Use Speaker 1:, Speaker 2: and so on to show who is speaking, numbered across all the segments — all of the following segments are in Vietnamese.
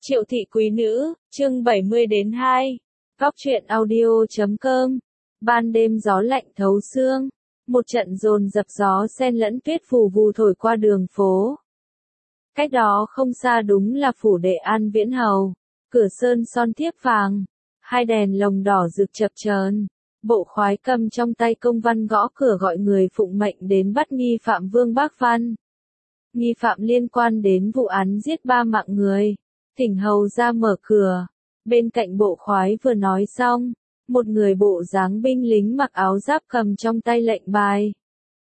Speaker 1: Triệu thị quý nữ, chương 70-2. Góc truyện audio.com. Ban đêm gió lạnh thấu xương, một trận dồn dập gió xen lẫn tuyết vù vù thổi qua đường phố. Cách đó không xa đúng là phủ đệ An Viễn Hầu, cửa sơn son thiếp vàng, hai đèn lồng đỏ rực chập chờn. Bộ khoái cầm trong tay công văn gõ cửa gọi người phụng mệnh đến bắt nghi phạm Vương Bác Văn. Nghi phạm liên quan đến vụ án giết 3 mạng người. Thỉnh hầu ra mở cửa. Bên cạnh bộ khoái vừa nói xong, một người bộ dáng binh lính mặc áo giáp cầm trong tay lệnh bài.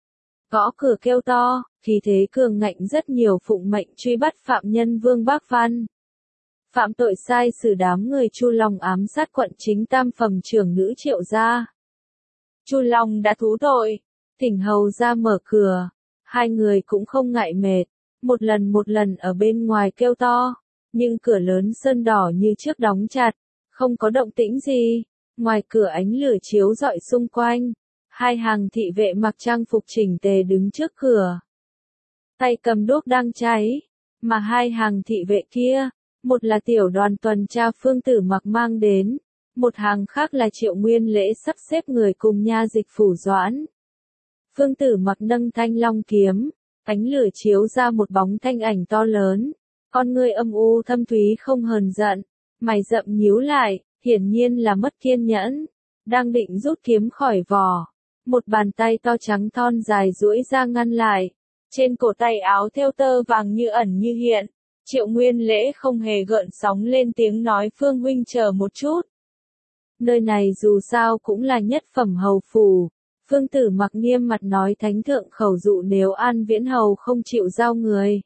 Speaker 1: Gõ cửa kêu to, khí thế cường ngạnh rất nhiều phụng mệnh truy bắt phạm nhân Vương Bác Văn. Phạm tội sai xử đám người Chu Long ám sát quận chính tam phẩm trưởng nữ Triệu gia. Chu Long đã thú tội, thỉnh hầu ra mở cửa. Hai người cũng không ngại mệt, một lần ở bên ngoài kêu to, nhưng cửa lớn sơn đỏ như trước đóng chặt, không có động tĩnh gì. Ngoài cửa ánh lửa chiếu rọi xung quanh, hai hàng thị vệ mặc trang phục chỉnh tề đứng trước cửa, tay cầm đuốc đang cháy, mà hai hàng thị vệ kia, một là tiểu đoàn tuần tra Phương Tử Mặc mang đến, một hàng khác là Triệu Nguyên Lễ sắp xếp người cùng nha dịch Phủ Doãn. Phương Tử Mặc nâng thanh long kiếm, ánh lửa chiếu ra một bóng thanh ảnh to lớn, con ngươi âm u thâm thúy không hờn giận, mày rậm nhíu lại, hiển nhiên là mất kiên nhẫn, đang định rút kiếm khỏi vỏ, một bàn tay to trắng thon dài duỗi ra ngăn lại, trên cổ tay áo thêu tơ vàng như ẩn như hiện. Triệu Nguyên Lễ không hề gợn sóng lên tiếng nói Phương huynh chờ một chút. Nơi này dù sao cũng là nhất phẩm hầu phủ. Phương Tử Mặc nghiêm mặt nói thánh thượng khẩu dụ nếu An Viễn Hầu không chịu giao người,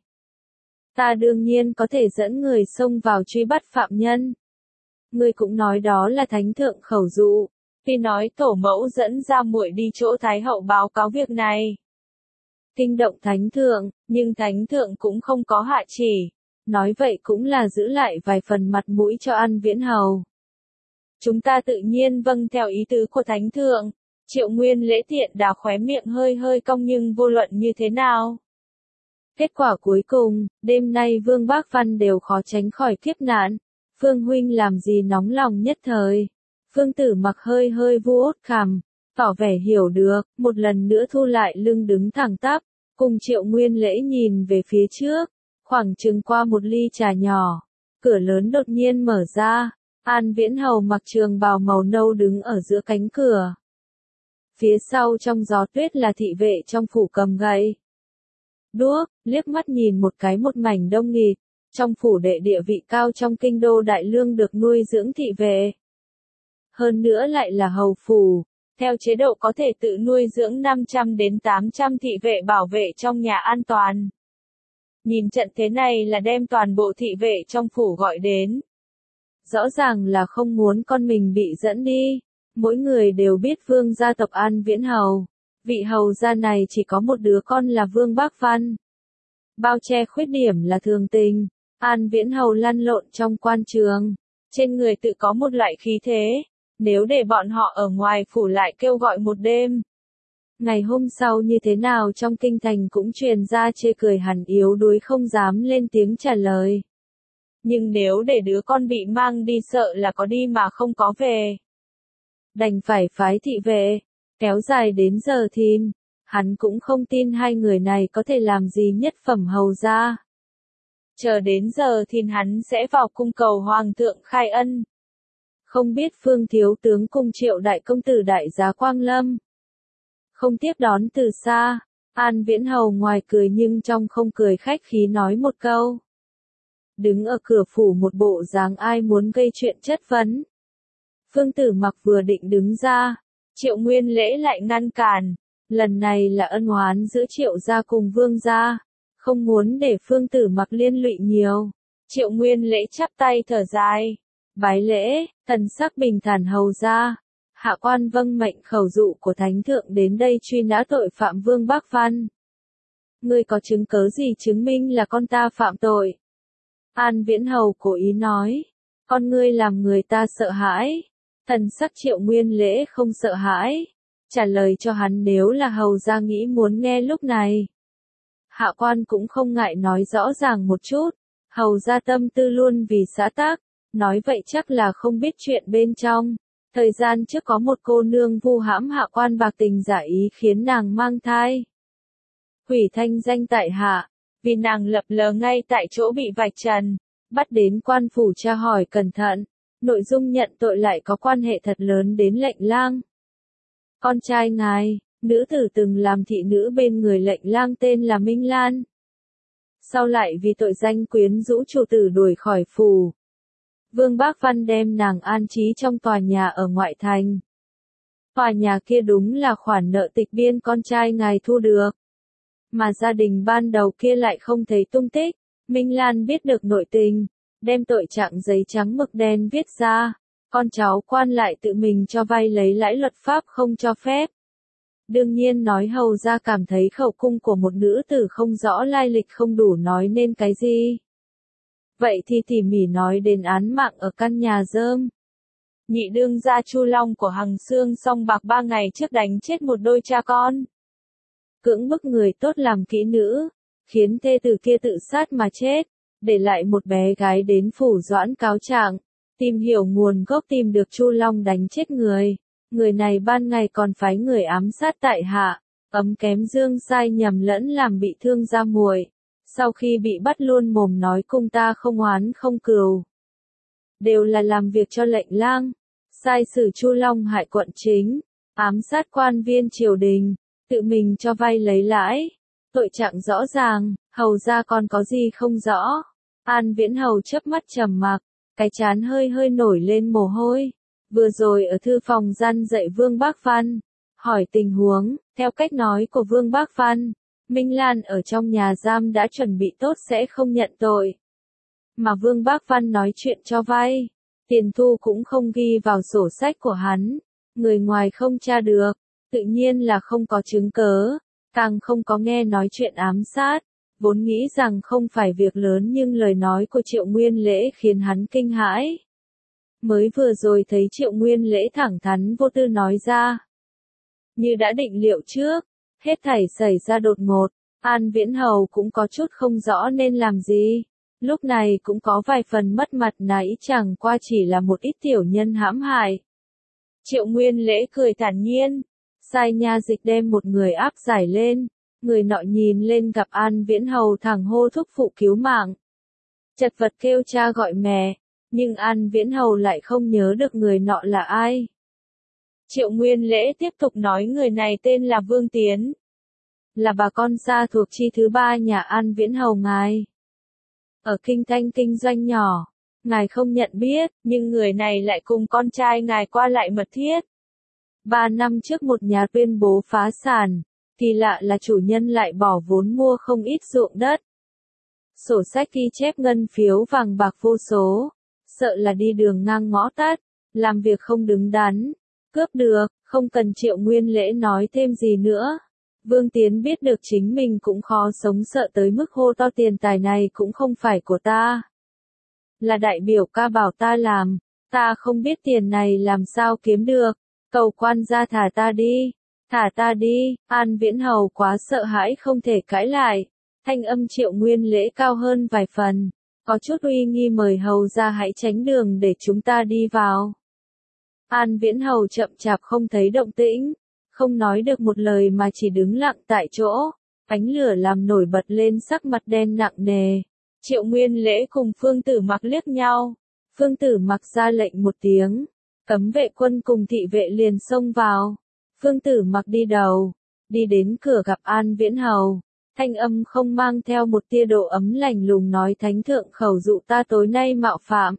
Speaker 1: ta đương nhiên có thể dẫn người xông vào truy bắt phạm nhân. Ngươi cũng nói đó là thánh thượng khẩu dụ, vì nói tổ mẫu dẫn ra muội đi chỗ thái hậu báo cáo việc này. Kinh động thánh thượng, nhưng thánh thượng cũng không có hạ chỉ, nói vậy cũng là giữ lại vài phần mặt mũi cho An Viễn Hầu. Chúng ta tự nhiên vâng theo ý tứ của thánh thượng. Triệu Nguyên Lễ tiện đà khóe miệng hơi hơi cong nhưng vô luận như thế nào. Kết quả cuối cùng, đêm nay Vương Bác Văn đều khó tránh khỏi kiếp nạn. Phương huynh làm gì nóng lòng nhất thời. Phương Tử Mặc hơi hơi vuốt cằm, tỏ vẻ hiểu được, một lần nữa thu lại lưng đứng thẳng tắp, cùng Triệu Nguyên Lễ nhìn về phía trước, khoảng chừng qua một ly trà nhỏ, cửa lớn đột nhiên mở ra, An Viễn Hầu mặc trường bào màu nâu đứng ở giữa cánh cửa. Phía sau trong gió tuyết là thị vệ trong phủ cầm gậy đuốc, liếc mắt nhìn một cái một mảnh đông nghịt, trong phủ đệ địa vị cao trong kinh đô đại lương được nuôi dưỡng thị vệ. Hơn nữa lại là hầu phủ, theo chế độ có thể tự nuôi dưỡng 500 đến 800 thị vệ bảo vệ trong nhà an toàn. Nhìn trận thế này là đem toàn bộ thị vệ trong phủ gọi đến. Rõ ràng là không muốn con mình bị dẫn đi. Mỗi người đều biết Vương gia tộc An Viễn Hầu. Vị hầu gia này chỉ có một đứa con là Vương Bác Văn. Bao che khuyết điểm là thường tình. An Viễn Hầu lăn lộn trong quan trường. Trên người tự có một loại khí thế. Nếu để bọn họ ở ngoài phủ lại kêu gọi một đêm. Ngày hôm sau như thế nào trong kinh thành cũng truyền ra chê cười hẳn yếu đuối không dám lên tiếng trả lời. Nhưng nếu để đứa con bị mang đi sợ là có đi mà không có về. Đành phải phái thị vệ, kéo dài đến giờ thìn, hắn cũng không tin hai người này có thể làm gì nhất phẩm hầu gia. Chờ đến giờ thìn hắn sẽ vào cung cầu hoàng thượng khai ân. Không biết Phương thiếu tướng cùng Triệu đại công tử đại giá Quang Lâm. Không tiếp đón từ xa, An Viễn Hầu ngoài cười nhưng trong không cười khách khí nói một câu. Đứng ở cửa phủ một bộ dáng ai muốn gây chuyện chất vấn. Phương Tử Mặc vừa định đứng ra, Triệu Nguyên Lễ lại ngăn cản, lần này là ân oán giữa Triệu gia cùng Vương gia, không muốn để Phương Tử Mặc liên lụy nhiều. Triệu Nguyên Lễ chắp tay thở dài, bái lễ, thần sắc bình thản hầu gia, hạ quan vâng mệnh khẩu dụ của thánh thượng đến đây truy nã tội phạm Vương Bác Văn. Ngươi có chứng cớ gì chứng minh là con ta phạm tội? An Viễn Hầu cố ý nói, con ngươi làm người ta sợ hãi. Thần sắc Triệu Nguyên Lễ không sợ hãi, trả lời cho hắn nếu là hầu gia nghĩ muốn nghe lúc này. Hạ quan cũng không ngại nói rõ ràng một chút, Hầu ra tâm tư luôn vì xã tắc, nói vậy chắc là không biết chuyện bên trong. Thời gian trước có một cô nương vu hãm hạ quan bạc tình giả ý khiến nàng mang thai. Hủy thanh danh tại hạ, vì nàng lập lờ ngay tại chỗ bị vạch trần, bắt đến quan phủ tra hỏi cẩn thận, nội dung nhận tội lại có quan hệ thật lớn đến lệnh lang. Con trai ngài, nữ tử từng làm thị nữ bên người lệnh lang tên là Minh Lan. Sau lại vì tội danh quyến rũ chủ tử đuổi khỏi phủ. Vương Bác Văn đem nàng an trí trong tòa nhà ở ngoại thành. Tòa nhà kia đúng là khoản nợ tịch biên con trai ngài thu được. Mà gia đình ban đầu kia lại không thấy tung tích. Minh Lan biết được nội tình, đem tội trạng giấy trắng mực đen viết ra. Con cháu quan lại tự mình cho vay lấy lãi luật pháp không cho phép. Đương nhiên nói hầu ra cảm thấy khẩu cung của một nữ tử không rõ lai lịch không đủ nói nên cái gì. Vậy thì tỉ mỉ nói đến án mạng ở căn nhà rơm. Nhị đương gia Chu Long của Hằng Xương song bạc 3 ngày trước đánh chết một đôi cha con. Cưỡng bức người tốt làm kỹ nữ, khiến thê tử kia tự sát mà chết, để lại một bé gái đến phủ doãn cáo trạng, tìm hiểu nguồn gốc tìm được Chu Long đánh chết người. Người này ban ngày còn phái người ám sát tại hạ, ấm kém dương sai nhầm lẫn làm bị thương gia muội. Sau khi bị bắt luôn mồm nói cung ta không oán không cừu. Đều là làm việc cho lệnh lang, sai sử Chu Long hại quận chính, ám sát quan viên triều đình, tự mình cho vay lấy lãi. Tội trạng rõ ràng, hầu ra còn có gì không rõ. An Viễn Hầu chớp mắt trầm mặc, cái trán hơi hơi nổi lên mồ hôi. Vừa rồi ở thư phòng gian dạy Vương Bác Văn, hỏi tình huống, theo cách nói của Vương Bác Văn, Minh Lan ở trong nhà giam đã chuẩn bị tốt sẽ không nhận tội. Mà Vương Bác Văn nói chuyện cho vay, tiền thu cũng không ghi vào sổ sách của hắn, người ngoài không tra được, tự nhiên là không có chứng cớ, càng không có nghe nói chuyện ám sát. Vốn nghĩ rằng không phải việc lớn nhưng lời nói của Triệu Nguyên Lễ khiến hắn kinh hãi. Mới vừa rồi thấy Triệu Nguyên Lễ thẳng thắn vô tư nói ra. Như đã định liệu trước, hết thảy xảy ra đột ngột, An Viễn Hầu cũng có chút không rõ nên làm gì. Lúc này cũng có vài phần mất mặt nãy chẳng qua chỉ là một ít tiểu nhân hãm hại. Triệu Nguyên Lễ cười thản nhiên, sai nha dịch đem một người áp giải lên. Người nọ nhìn lên gặp An Viễn Hầu thẳng hô thúc phụ cứu mạng. Chật vật kêu cha gọi mẹ, nhưng An Viễn Hầu lại không nhớ được người nọ là ai. Triệu Nguyên Lễ tiếp tục nói người này tên là Vương Tiến. Là bà con xa thuộc chi thứ ba nhà An Viễn Hầu ngài. Ở Kinh Thanh kinh doanh nhỏ, ngài không nhận biết, nhưng người này lại cùng con trai ngài qua lại mật thiết. 3 năm trước một nhà tuyên bố phá sản. Kỳ lạ là chủ nhân lại bỏ vốn mua không ít ruộng đất. Sổ sách ghi chép ngân phiếu vàng bạc vô số. Sợ là đi đường ngang ngõ tắt, làm việc không đứng đắn, cướp được, không cần Triệu Nguyên Lễ nói thêm gì nữa. Vương Tiến biết được chính mình cũng khó sống sợ tới mức hô to tiền tài này cũng không phải của ta. Là đại biểu ca bảo ta làm, ta không biết tiền này làm sao kiếm được, cầu quan gia thả ta đi. Thả ta đi, An Viễn Hầu quá sợ hãi không thể cãi lại. Thanh âm Triệu Nguyên Lễ cao hơn vài phần, có chút uy nghi mời hầu ra hãy tránh đường để chúng ta đi vào. An Viễn Hầu chậm chạp không thấy động tĩnh, không nói được một lời mà chỉ đứng lặng tại chỗ, ánh lửa làm nổi bật lên sắc mặt đen nặng nề. Triệu Nguyên Lễ cùng Phương Tử Mặc liếc nhau, Phương Tử Mặc ra lệnh một tiếng, cấm vệ quân cùng thị vệ liền xông vào. Phương Tử Mặc đi đầu, đi đến cửa gặp An Viễn Hầu, thanh âm không mang theo một tia độ ấm lạnh lùng nói thánh thượng khẩu dụ ta tối nay mạo phạm.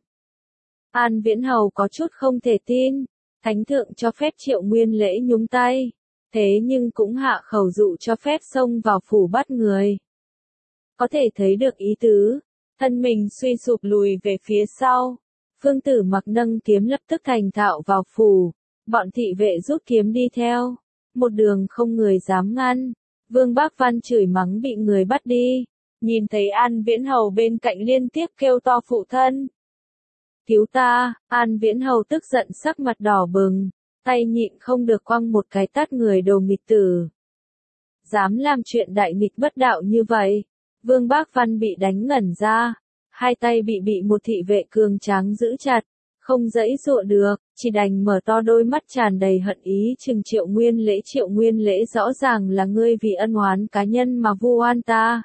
Speaker 1: An Viễn Hầu có chút không thể tin, thánh thượng cho phép Triệu Nguyên Lễ nhúng tay, thế nhưng cũng hạ khẩu dụ cho phép xông vào phủ bắt người. Có thể thấy được ý tứ, thân mình suy sụp lùi về phía sau, Phương Tử Mặc nâng kiếm lập tức thành thạo vào phủ. Bọn thị vệ rút kiếm đi theo, một đường không người dám ngăn. Vương Bác Văn chửi mắng bị người bắt đi, nhìn thấy An Viễn Hầu bên cạnh liên tiếp kêu to phụ thân. Cứu ta, An Viễn Hầu tức giận sắc mặt đỏ bừng, tay nhịn không được quăng một cái tát người đồ nghịch tử. Dám làm chuyện đại nghịch bất đạo như vậy, Vương Bác Văn bị đánh ngẩn ra, hai tay bị một thị vệ cường tráng giữ chặt, không giãy giụa được, chỉ đành mở to đôi mắt tràn đầy hận ý chừng Triệu Nguyên Lễ. Triệu Nguyên Lễ, rõ ràng là ngươi vì ân oán cá nhân mà vu oan ta.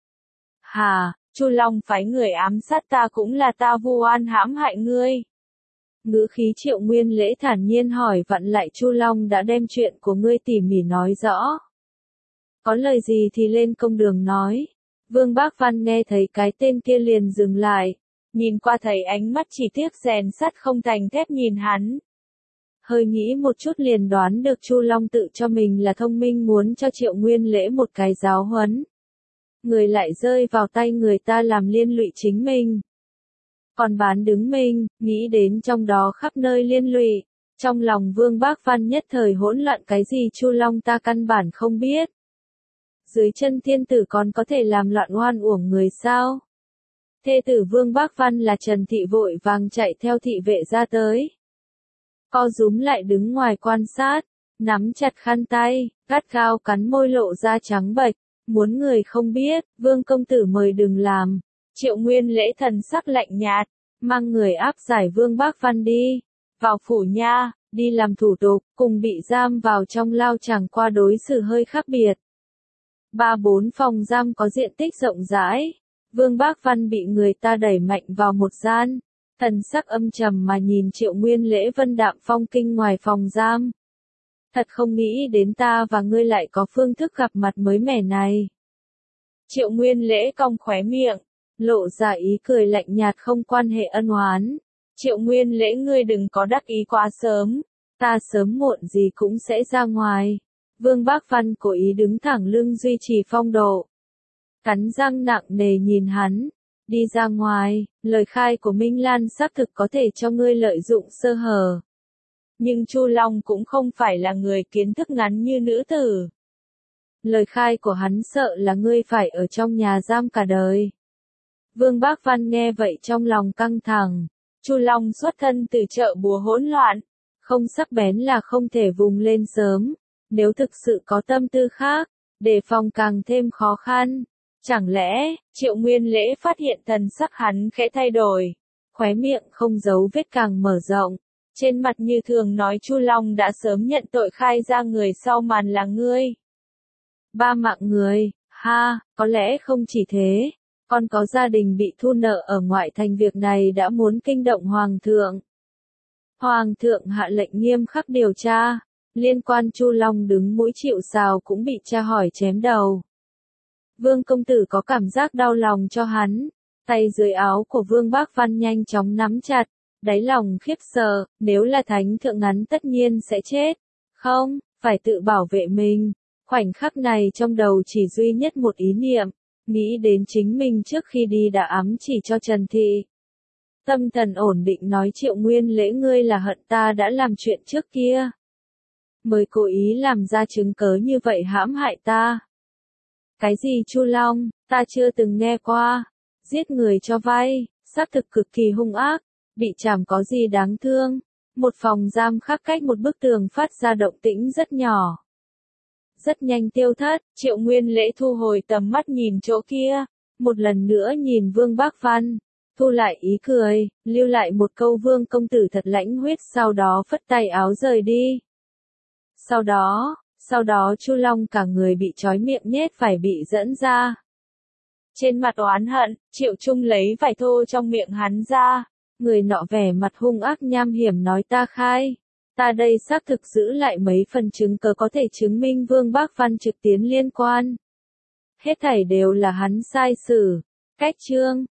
Speaker 1: Hà, Chu Long phái người ám sát ta, cũng là ta vu oan hãm hại ngươi. Ngữ khí Triệu Nguyên Lễ thản nhiên hỏi vặn lại, Chu Long đã đem chuyện của ngươi tỉ mỉ nói rõ. Có lời gì thì lên công đường nói. Vương Bác Văn nghe thấy cái tên kia liền dừng lại, nhìn qua thấy ánh mắt chỉ tiếc rèn sắt không thành thép nhìn hắn. Hơi nghĩ một chút liền đoán được Chu Long tự cho mình là thông minh, muốn cho Triệu Nguyên Lễ một cái giáo huấn. Người lại rơi vào tay người ta làm liên lụy chính mình. Còn bán đứng mình, nghĩ đến trong đó khắp nơi liên lụy. Trong lòng Vương Bác Văn nhất thời hỗn loạn, cái gì Chu Long ta căn bản không biết. Dưới chân thiên tử còn có thể làm loạn oan uổng người sao? Thê tử Vương Bác Văn là Trần Thị vội vàng chạy theo thị vệ ra tới. Co rúm lại đứng ngoài quan sát, nắm chặt khăn tay, gắt gao cắn môi lộ ra trắng bệch, muốn người không biết, Vương công tử mời đừng làm. Triệu Nguyên Lễ thần sắc lạnh nhạt, mang người áp giải Vương Bác Văn đi, vào phủ nha, đi làm thủ tục, cùng bị giam vào trong lao chẳng qua đối xử hơi khác biệt. 3-4 phòng giam có diện tích rộng rãi. Vương Bác Văn bị người ta đẩy mạnh vào một gian, thần sắc âm trầm mà nhìn Triệu Nguyên Lễ vân đạm phong kinh ngoài phòng giam. Thật không nghĩ đến ta và ngươi lại có phương thức gặp mặt mới mẻ này. Triệu Nguyên Lễ cong khóe miệng, lộ ra ý cười lạnh nhạt, không quan hệ ân oán. Triệu Nguyên Lễ, ngươi đừng có đắc ý quá sớm, ta sớm muộn gì cũng sẽ ra ngoài. Vương Bác Văn cố ý đứng thẳng lưng duy trì phong độ. Cắn răng nặng nề nhìn hắn, đi ra ngoài, lời khai của Minh Lan xác thực có thể cho ngươi lợi dụng sơ hở. Nhưng Chu Long cũng không phải là người kiến thức ngắn như nữ tử. Lời khai của hắn sợ là ngươi phải ở trong nhà giam cả đời. Vương Bác Văn nghe vậy trong lòng căng thẳng. Chu Long xuất thân từ chợ búa hỗn loạn, không sắc bén là không thể vùng lên sớm. Nếu thực sự có tâm tư khác, đề phòng càng thêm khó khăn. Chẳng lẽ, Triệu Nguyên Lễ phát hiện thần sắc hắn khẽ thay đổi, khóe miệng không giấu vết càng mở rộng, trên mặt như thường nói, Chu Long đã sớm nhận tội, khai ra người sau màn là ngươi. 3 mạng người, ha, có lẽ không chỉ thế, còn có gia đình bị thu nợ ở ngoại thành, việc này đã muốn kinh động Hoàng thượng. Hoàng thượng hạ lệnh nghiêm khắc điều tra, liên quan Chu Long đứng mũi chịu sào cũng bị tra hỏi chém đầu. Vương công tử có cảm giác đau lòng cho hắn, tay dưới áo của Vương Bác Văn nhanh chóng nắm chặt, đáy lòng khiếp sợ, nếu là thánh thượng ngắn tất nhiên sẽ chết, không, phải tự bảo vệ mình. Khoảnh khắc này trong đầu chỉ duy nhất một ý niệm, nghĩ đến chính mình trước khi đi đã ám chỉ cho Trần Thị. Tâm thần ổn định nói, Triệu Nguyên Lễ, ngươi là hận ta đã làm chuyện trước kia, mới cố ý làm ra chứng cớ như vậy hãm hại ta. Cái gì Chu Long, ta chưa từng nghe qua, giết người cho vay, xác thực cực kỳ hung ác, bị trảm có gì đáng thương. Một phòng giam khác cách một bức tường phát ra động tĩnh rất nhỏ. Rất nhanh tiêu thất, Triệu Nguyên Lễ thu hồi tầm mắt nhìn chỗ kia, một lần nữa nhìn Vương Bác Văn, thu lại ý cười, lưu lại một câu Vương công tử thật lãnh huyết, sau đó phất tay áo rời đi. Sau đó Chu Long cả người bị trói miệng nhét phải bị dẫn ra. Trên mặt oán hận, Triệu Trung lấy vải thô trong miệng hắn ra, người nọ vẻ mặt hung ác nham hiểm nói, ta khai. Ta đây xác thực giữ lại mấy phần chứng cớ có thể chứng minh Vương Bác Văn trực tiến liên quan. Hết thảy đều là hắn sai xử. Cách chương